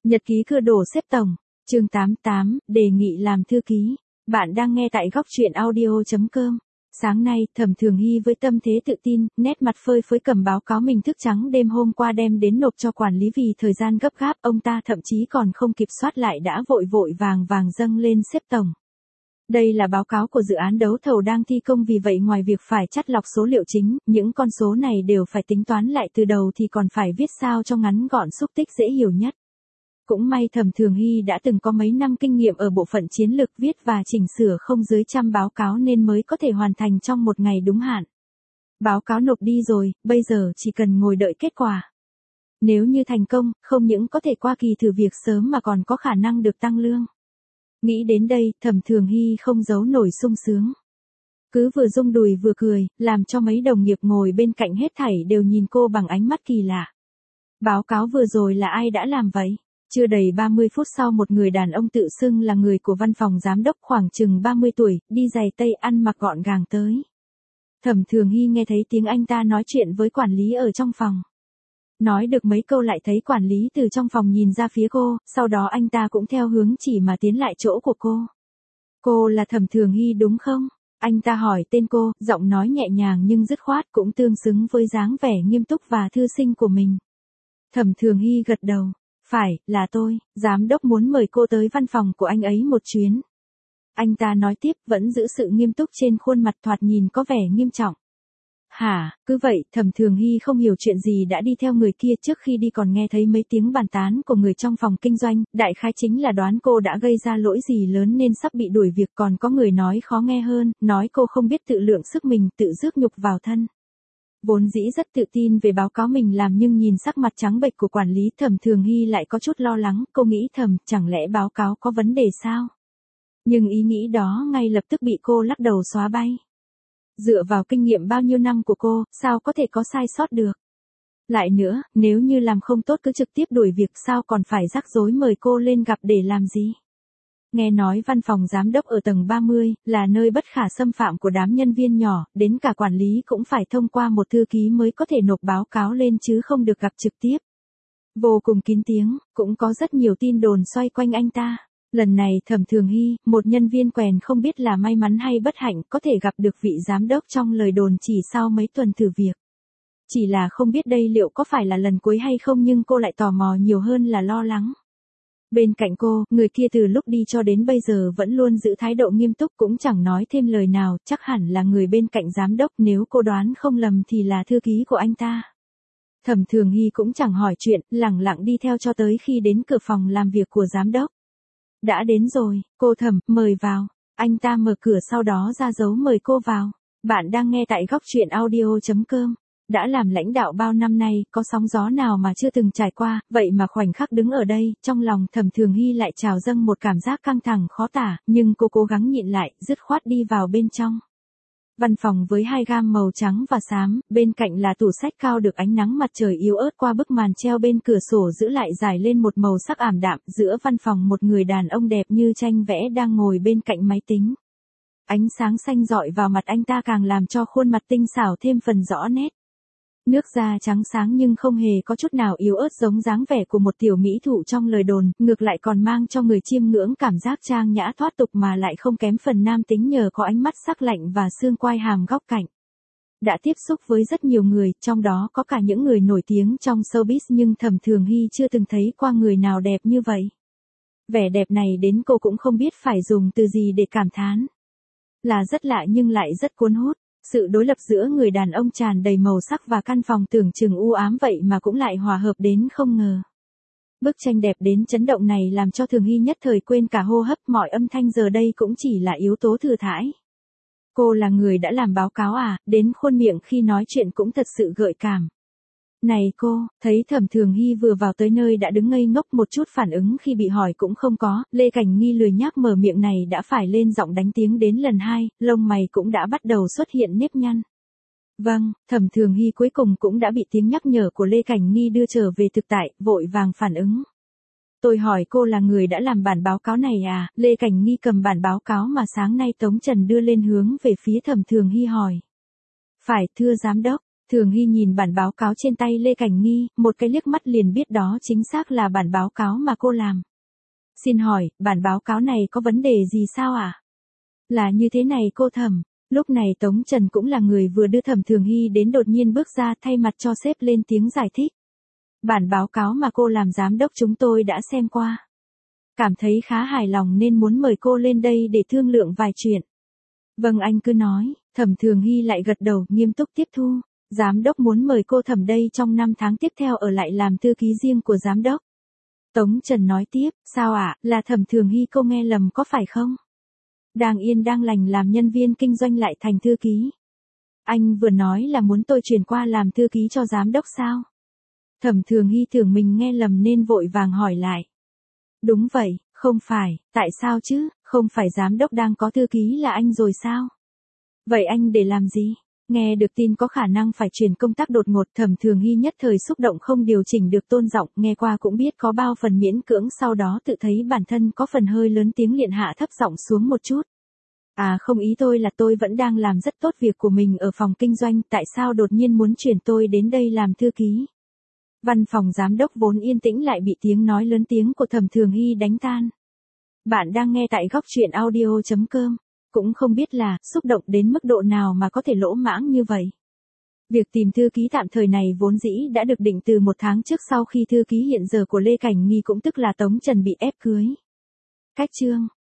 Nhật ký cưa đồ xếp tổng, chương 88, đề nghị làm thư ký. Bạn đang nghe tại góc truyện audio.com. Sáng nay, Thẩm Thường Hy với tâm thế tự tin, nét mặt phơi phới cầm báo cáo mình thức trắng đêm hôm qua đem đến nộp cho quản lý vì thời gian gấp gáp, ông ta thậm chí còn không kịp soát lại đã vội vội vàng dâng lên xếp tổng. Đây là báo cáo của dự án đấu thầu đang thi công, vì vậy ngoài việc phải chắt lọc số liệu chính, những con số này đều phải tính toán lại từ đầu thì còn phải viết sao cho ngắn gọn xúc tích dễ hiểu nhất. Cũng may Thẩm Thường Hy đã từng có mấy năm kinh nghiệm ở bộ phận chiến lược viết và chỉnh sửa không dưới 100 báo cáo nên mới có thể hoàn thành trong một ngày đúng hạn. Báo cáo nộp đi rồi, bây giờ chỉ cần ngồi đợi kết quả. Nếu như thành công, không những có thể qua kỳ thử việc sớm mà còn có khả năng được tăng lương. Nghĩ đến đây, Thẩm Thường Hy không giấu nổi sung sướng. Cứ vừa rung đùi vừa cười, làm cho mấy đồng nghiệp ngồi bên cạnh hết thảy đều nhìn cô bằng ánh mắt kỳ lạ. Báo cáo vừa rồi là ai đã làm vậy? Chưa đầy 30 phút sau, một người đàn ông tự xưng là người của văn phòng giám đốc, khoảng chừng 30 tuổi, đi giày tây, ăn mặc gọn gàng tới. Thẩm Thường Hy nghe thấy tiếng anh ta nói chuyện với quản lý ở trong phòng. Nói được mấy câu lại thấy quản lý từ trong phòng nhìn ra phía cô, sau đó anh ta cũng theo hướng chỉ mà tiến lại chỗ của cô. Cô là Thẩm Thường Hy đúng không? Anh ta hỏi tên cô, giọng nói nhẹ nhàng nhưng dứt khoát, cũng tương xứng với dáng vẻ nghiêm túc và thư sinh của mình. Thẩm Thường Hy gật đầu. Phải, là tôi, giám đốc muốn mời cô tới văn phòng của anh ấy một chuyến. Anh ta nói tiếp, vẫn giữ sự nghiêm túc trên khuôn mặt, thoạt nhìn có vẻ nghiêm trọng. Hả, cứ vậy, Thẩm Thường Hy không hiểu chuyện gì đã đi theo người kia, trước khi đi còn nghe thấy mấy tiếng bàn tán của người trong phòng kinh doanh, đại khái chính là đoán cô đã gây ra lỗi gì lớn nên sắp bị đuổi việc, còn có người nói khó nghe hơn, nói cô không biết tự lượng sức mình, tự rước nhục vào thân. Vốn dĩ rất tự tin về báo cáo mình làm nhưng nhìn sắc mặt trắng bệch của quản lý, Thẩm Thường Hy lại có chút lo lắng, cô nghĩ thầm, chẳng lẽ báo cáo có vấn đề sao? Nhưng ý nghĩ đó ngay lập tức bị cô lắc đầu xóa bay. Dựa vào kinh nghiệm bao nhiêu năm của cô, sao có thể có sai sót được? Lại nữa, nếu như làm không tốt cứ trực tiếp đuổi việc, sao còn phải rắc rối mời cô lên gặp để làm gì? Nghe nói văn phòng giám đốc ở tầng 30, là nơi bất khả xâm phạm của đám nhân viên nhỏ, đến cả quản lý cũng phải thông qua một thư ký mới có thể nộp báo cáo lên chứ không được gặp trực tiếp. Vô cùng kín tiếng, cũng có rất nhiều tin đồn xoay quanh anh ta. Lần này Thẩm Thường Hy, một nhân viên quèn không biết là may mắn hay bất hạnh có thể gặp được vị giám đốc trong lời đồn chỉ sau mấy tuần thử việc. Chỉ là không biết đây liệu có phải là lần cuối hay không, nhưng cô lại tò mò nhiều hơn là lo lắng. Bên cạnh cô, người kia từ lúc đi cho đến bây giờ vẫn luôn giữ thái độ nghiêm túc, cũng chẳng nói thêm lời nào, chắc hẳn là người bên cạnh giám đốc, nếu cô đoán không lầm thì là thư ký của anh ta. Thẩm Thường Hy cũng chẳng hỏi chuyện, lẳng lặng đi theo cho tới khi đến cửa phòng làm việc của giám đốc. Đã đến rồi, cô Thẩm, mời vào. Anh ta mở cửa sau đó ra dấu mời cô vào. Bạn đang nghe tại góc truyện audio.com. Đã làm lãnh đạo bao năm nay, có sóng gió nào mà chưa từng trải qua, vậy mà khoảnh khắc đứng ở đây, trong lòng Thẩm Thường Hy lại trào dâng một cảm giác căng thẳng khó tả, nhưng cô cố gắng nhịn lại, dứt khoát đi vào bên trong. Văn phòng với hai gam màu trắng và xám, bên cạnh là tủ sách cao được ánh nắng mặt trời yếu ớt qua bức màn treo bên cửa sổ giữ lại dài lên một màu sắc ảm đạm, giữa văn phòng một người đàn ông đẹp như tranh vẽ đang ngồi bên cạnh máy tính. Ánh sáng xanh rọi vào mặt anh ta càng làm cho khuôn mặt tinh xảo thêm phần rõ nét. Nước da trắng sáng nhưng không hề có chút nào yếu ớt giống dáng vẻ của một tiểu mỹ thụ trong lời đồn, ngược lại còn mang cho người chiêm ngưỡng cảm giác trang nhã thoát tục mà lại không kém phần nam tính nhờ có ánh mắt sắc lạnh và xương quai hàm góc cạnh. Đã tiếp xúc với rất nhiều người, trong đó có cả những người nổi tiếng trong showbiz, nhưng Thẩm Thường Hy chưa từng thấy qua người nào đẹp như vậy. Vẻ đẹp này đến cô cũng không biết phải dùng từ gì để cảm thán. Là rất lạ nhưng lại rất cuốn hút. Sự đối lập giữa người đàn ông tràn đầy màu sắc và căn phòng tưởng chừng u ám vậy mà cũng lại hòa hợp đến không ngờ. Bức tranh đẹp đến chấn động này làm cho Thường Hy nhất thời quên cả hô hấp, mọi âm thanh giờ đây cũng chỉ là yếu tố thừa thãi. Cô là người đã làm báo cáo à, đến khuôn miệng khi nói chuyện cũng thật sự gợi cảm. Này cô, thấy Thẩm Thường Hy vừa vào tới nơi đã đứng ngây ngốc, một chút phản ứng khi bị hỏi cũng không có, Lê Cảnh Nghi lười nhác mở miệng này đã phải lên giọng đánh tiếng đến lần 2, lông mày cũng đã bắt đầu xuất hiện nếp nhăn. Vâng, Thẩm Thường Hy cuối cùng cũng đã bị tiếng nhắc nhở của Lê Cảnh Nghi đưa trở về thực tại, vội vàng phản ứng. Tôi hỏi cô là người đã làm bản báo cáo này à? Lê Cảnh Nghi cầm bản báo cáo mà sáng nay Tống Trần đưa lên hướng về phía Thẩm Thường Hy hỏi. Phải, thưa giám đốc. Thường Hy nhìn bản báo cáo trên tay Lê Cảnh Nghi, một cái liếc mắt liền biết đó chính xác là bản báo cáo mà cô làm. Xin hỏi, bản báo cáo này có vấn đề gì sao ạ? Là như thế này cô Thẩm. Lúc này Tống Trần cũng là người vừa đưa Thẩm Thường Hy đến đột nhiên bước ra thay mặt cho sếp lên tiếng giải thích. Bản báo cáo mà cô làm giám đốc chúng tôi đã xem qua. Cảm thấy khá hài lòng nên muốn mời cô lên đây để thương lượng vài chuyện. Vâng anh cứ nói, Thẩm Thường Hy lại gật đầu nghiêm túc tiếp thu. Giám đốc muốn mời cô Thẩm đây trong 5 tháng tiếp theo ở lại làm thư ký riêng của giám đốc. Tống Trần nói tiếp, sao ạ, là Thẩm Thường Hy cô nghe lầm có phải không? Đang yên đang lành làm nhân viên kinh doanh lại thành thư ký. Anh vừa nói là muốn tôi chuyển qua làm thư ký cho giám đốc sao? Thẩm Thường Hy tưởng mình nghe lầm nên vội vàng hỏi lại. Đúng vậy, không phải, tại sao chứ, không phải giám đốc đang có thư ký là anh rồi sao? Vậy anh để làm gì? Nghe được tin có khả năng phải chuyển công tác đột ngột, Thẩm Thường Hy nhất thời xúc động không điều chỉnh được tôn giọng, nghe qua cũng biết có bao phần miễn cưỡng, sau đó tự thấy bản thân có phần hơi lớn tiếng liền hạ thấp giọng xuống một chút. À không, ý tôi là tôi vẫn đang làm rất tốt việc của mình ở phòng kinh doanh, tại sao đột nhiên muốn chuyển tôi đến đây làm thư ký? Văn phòng giám đốc vốn yên tĩnh lại bị tiếng nói lớn tiếng của Thẩm Thường Hy đánh tan. Bạn đang nghe tại góc truyện audio.com. Cũng không biết là xúc động đến mức độ nào mà có thể lỗ mãng như vậy. Việc tìm thư ký tạm thời này vốn dĩ đã được định từ 1 tháng trước sau khi thư ký hiện giờ của Lê Cảnh Nghi cũng tức là Tống Trần bị ép cưới. Cách chương